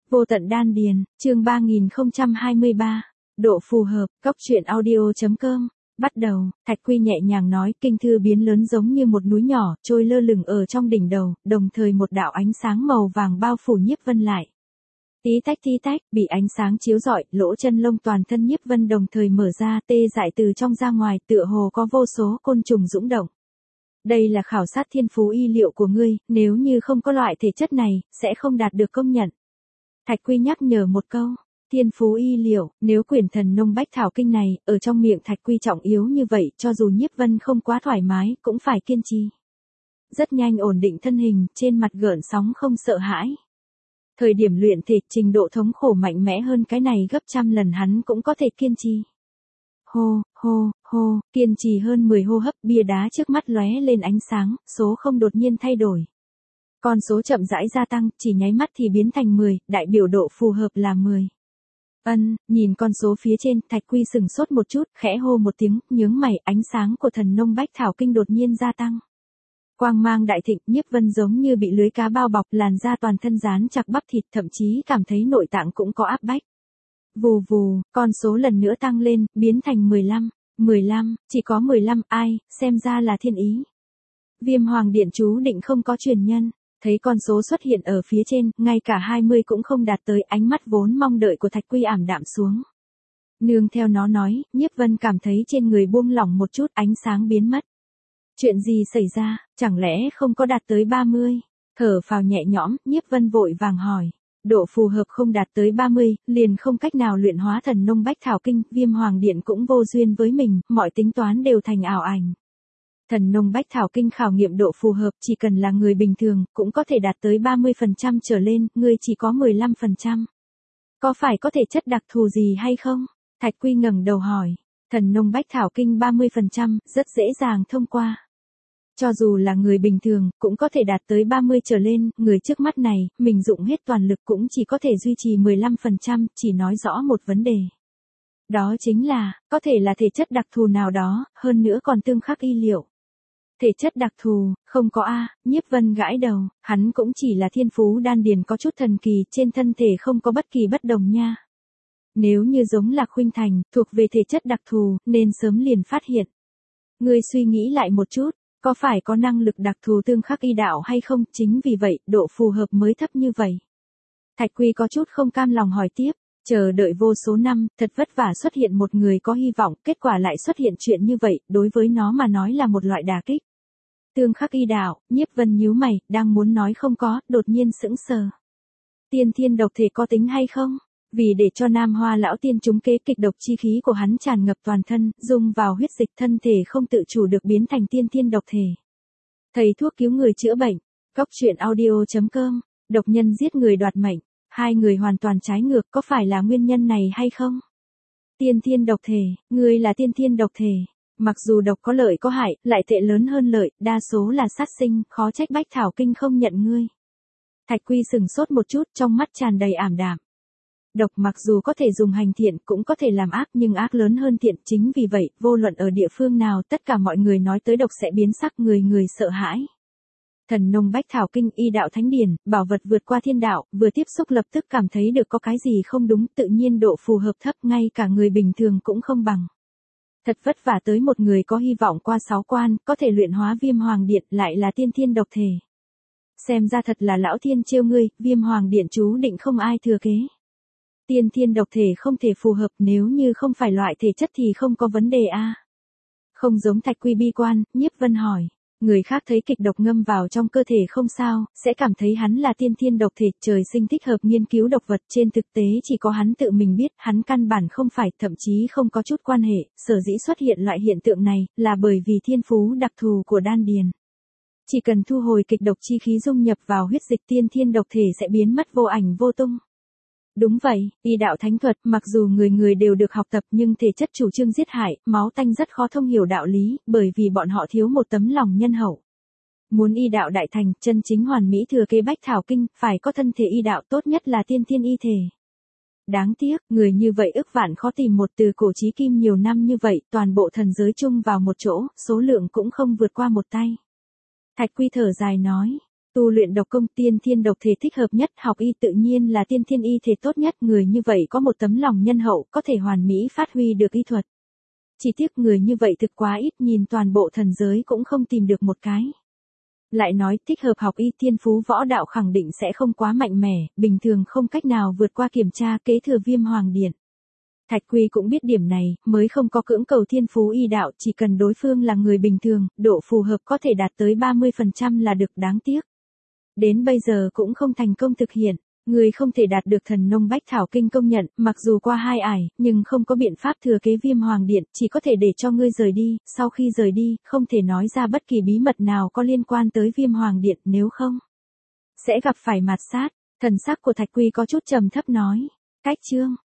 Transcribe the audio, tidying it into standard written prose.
Vô tận đan điền, chương 3023. Độ phù hợp, Cóc truyện audio.com. Bắt đầu, Thạch Quy nhẹ nhàng nói, kinh thư biến lớn giống như một núi nhỏ, trôi lơ lửng ở trong đỉnh đầu, đồng thời một đạo ánh sáng màu vàng bao phủ Nhiếp Vân lại. Tí tách, bị ánh sáng chiếu rọi, lỗ chân lông toàn thân Nhiếp Vân đồng thời mở ra, tê dại từ trong ra ngoài, tựa hồ có vô số côn trùng dũng động. Đây là khảo sát thiên phú y liệu của ngươi, nếu như không có loại thể chất này, sẽ không đạt được công nhận. Thạch Quy nhắc nhở một câu, thiên phú y liệu, nếu quyển thần nông bách thảo kinh này, ở trong miệng Thạch Quy trọng yếu như vậy, cho dù Nhiếp Vân không quá thoải mái, cũng phải kiên trì. Rất nhanh ổn định thân hình, trên mặt gợn sóng không sợ hãi. Thời điểm luyện thể, trình độ thống khổ mạnh mẽ hơn cái này gấp trăm lần hắn cũng có thể kiên trì. Hô, kiên trì hơn 10 hô hấp, bia đá trước mắt lóe lên ánh sáng, số không đột nhiên thay đổi. Con số chậm rãi gia tăng, chỉ nháy mắt thì biến thành 10, đại biểu độ phù hợp là 10. Nhìn con số phía trên, Thạch Quy sừng sốt một chút, khẽ hô một tiếng, nhướng mày, ánh sáng của thần nông bách thảo kinh đột nhiên gia tăng. Quang mang đại thịnh, Nhiếp Vân giống như bị lưới cá bao bọc, làn da toàn thân dán chặt bắp thịt, thậm chí cảm thấy nội tạng cũng có áp bách. Vù vù, con số lần nữa tăng lên, biến thành 15, chỉ có 15, ai, xem ra là thiên ý. Viêm Hoàng Điện chú định không có truyền nhân, thấy con số xuất hiện ở phía trên, ngay cả 20 cũng không đạt tới, ánh mắt vốn mong đợi của Thạch Quy ảm đạm xuống. Nương theo nó nói, Nhiếp Vân cảm thấy trên người buông lỏng một chút, ánh sáng biến mất. Chuyện gì xảy ra, chẳng lẽ không có đạt tới 30? Thở phào nhẹ nhõm, Nhiếp Vân vội vàng hỏi. Độ phù hợp không đạt tới 30, liền không cách nào luyện hóa thần nông bách thảo kinh, Viêm Hoàng Điện cũng vô duyên với mình, mọi tính toán đều thành ảo ảnh. Thần nông bách thảo kinh khảo nghiệm độ phù hợp, chỉ cần là người bình thường, cũng có thể đạt tới 30% trở lên, ngươi chỉ có 15%. Có phải có thể chất đặc thù gì hay không? Thạch Quy ngẩng đầu hỏi. Thần nông bách thảo kinh 30%, rất dễ dàng thông qua. Cho dù là người bình thường, cũng có thể đạt tới 30 trở lên, người trước mắt này, mình dụng hết toàn lực cũng chỉ có thể duy trì 15%, chỉ nói rõ một vấn đề. Đó chính là, có thể là thể chất đặc thù nào đó, hơn nữa còn tương khắc y liệu. Thể chất đặc thù, không có a. Nhiếp Vân gãi đầu, hắn cũng chỉ là thiên phú đan điền có chút thần kỳ, trên thân thể không có bất kỳ bất đồng nha. Nếu như giống Lạc Khuynh Thành, thuộc về thể chất đặc thù, nên sớm liền phát hiện. Ngươi suy nghĩ lại một chút, có phải có năng lực đặc thù tương khắc y đạo hay không, chính vì vậy, độ phù hợp mới thấp như vậy. Thạch Quy có chút không cam lòng hỏi tiếp, chờ đợi vô số năm, thật vất vả xuất hiện một người có hy vọng, kết quả lại xuất hiện chuyện như vậy, đối với nó mà nói là một loại đả kích. Tương khắc y đạo, Nhiếp Vân nhíu mày, đang muốn nói không có, đột nhiên sững sờ. Tiên thiên độc thể có tính hay không? Vì để cho Nam Hoa lão tiên trúng kế, kịch độc chi khí của hắn tràn ngập toàn thân, dung vào huyết dịch, thân thể không tự chủ được biến thành tiên thiên độc thể. Thầy thuốc cứu người chữa bệnh, Cóc truyện audio.com, độc nhân giết người đoạt mệnh, hai người hoàn toàn trái ngược, có phải là nguyên nhân này hay không? Tiên thiên độc thể, ngươi là tiên thiên độc thể, mặc dù độc có lợi có hại, lại tệ lớn hơn lợi, đa số là sát sinh, khó trách bách thảo kinh không nhận ngươi. Thạch Quy sừng sốt một chút, trong mắt tràn đầy ảm đạm. Độc mặc dù có thể dùng hành thiện, cũng có thể làm ác, nhưng ác lớn hơn thiện, chính vì vậy, vô luận ở địa phương nào, tất cả mọi người nói tới độc sẽ biến sắc, người sợ hãi. Thần nông bách thảo kinh, y đạo thánh điển, bảo vật vượt qua thiên đạo, vừa tiếp xúc lập tức cảm thấy được có cái gì không đúng, tự nhiên độ phù hợp thấp, ngay cả người bình thường cũng không bằng. Thật vất vả tới một người có hy vọng qua 6 quan, có thể luyện hóa Viêm Hoàng Điện, lại là tiên thiên độc thể. Xem ra thật là lão thiên trêu ngươi, Viêm Hoàng Điện chú định không ai thừa kế. Tiên thiên độc thể không thể phù hợp, nếu như không phải loại thể chất thì không có vấn đề a. Không giống Thạch Quy bi quan, Nhiếp Vân hỏi. Người khác thấy kịch độc ngâm vào trong cơ thể không sao, sẽ cảm thấy hắn là tiên thiên độc thể, trời sinh thích hợp nghiên cứu độc vật, trên thực tế chỉ có hắn tự mình biết, hắn căn bản không phải, thậm chí không có chút quan hệ, sở dĩ xuất hiện loại hiện tượng này, là bởi vì thiên phú đặc thù của đan điền. Chỉ cần thu hồi kịch độc chi khí dung nhập vào huyết dịch, tiên thiên độc thể sẽ biến mất vô ảnh vô tung. Đúng vậy, y đạo thánh thuật, mặc dù người đều được học tập nhưng thể chất chủ trương giết hại, máu tanh rất khó thông hiểu đạo lý, bởi vì bọn họ thiếu một tấm lòng nhân hậu. Muốn y đạo đại thành, chân chính hoàn mỹ thừa kế bách thảo kinh, phải có thân thể y đạo, tốt nhất là tiên thiên y thể. Đáng tiếc, người như vậy ức vạn khó tìm một, từ cổ chí kim nhiều năm như vậy, toàn bộ thần giới chung vào một chỗ, số lượng cũng không vượt qua một tay. Thạch Quy thở dài nói. Tu luyện độc công tiên thiên độc thể thích hợp nhất, học y tự nhiên là tiên thiên y thể tốt nhất, người như vậy có một tấm lòng nhân hậu, có thể hoàn mỹ phát huy được y thuật. Chỉ tiếc người như vậy thực quá ít, nhìn toàn bộ thần giới cũng không tìm được một cái. Lại nói thích hợp học y thiên phú võ đạo khẳng định sẽ không quá mạnh mẽ, bình thường không cách nào vượt qua kiểm tra kế thừa Viêm Hoàng Điện. Thạch Quy cũng biết điểm này, mới không có cưỡng cầu thiên phú y đạo, chỉ cần đối phương là người bình thường, độ phù hợp có thể đạt tới 30% là được, đáng tiếc. Đến bây giờ cũng không thành công thực hiện, người không thể đạt được thần nông bách thảo kinh công nhận, mặc dù qua 2 ải, nhưng không có biện pháp thừa kế Viêm Hoàng Điện, chỉ có thể để cho ngươi rời đi, sau khi rời đi, không thể nói ra bất kỳ bí mật nào có liên quan tới Viêm Hoàng Điện, nếu không sẽ gặp phải mạt sát. Thần sắc của Thạch Quy có chút trầm thấp nói, cách chương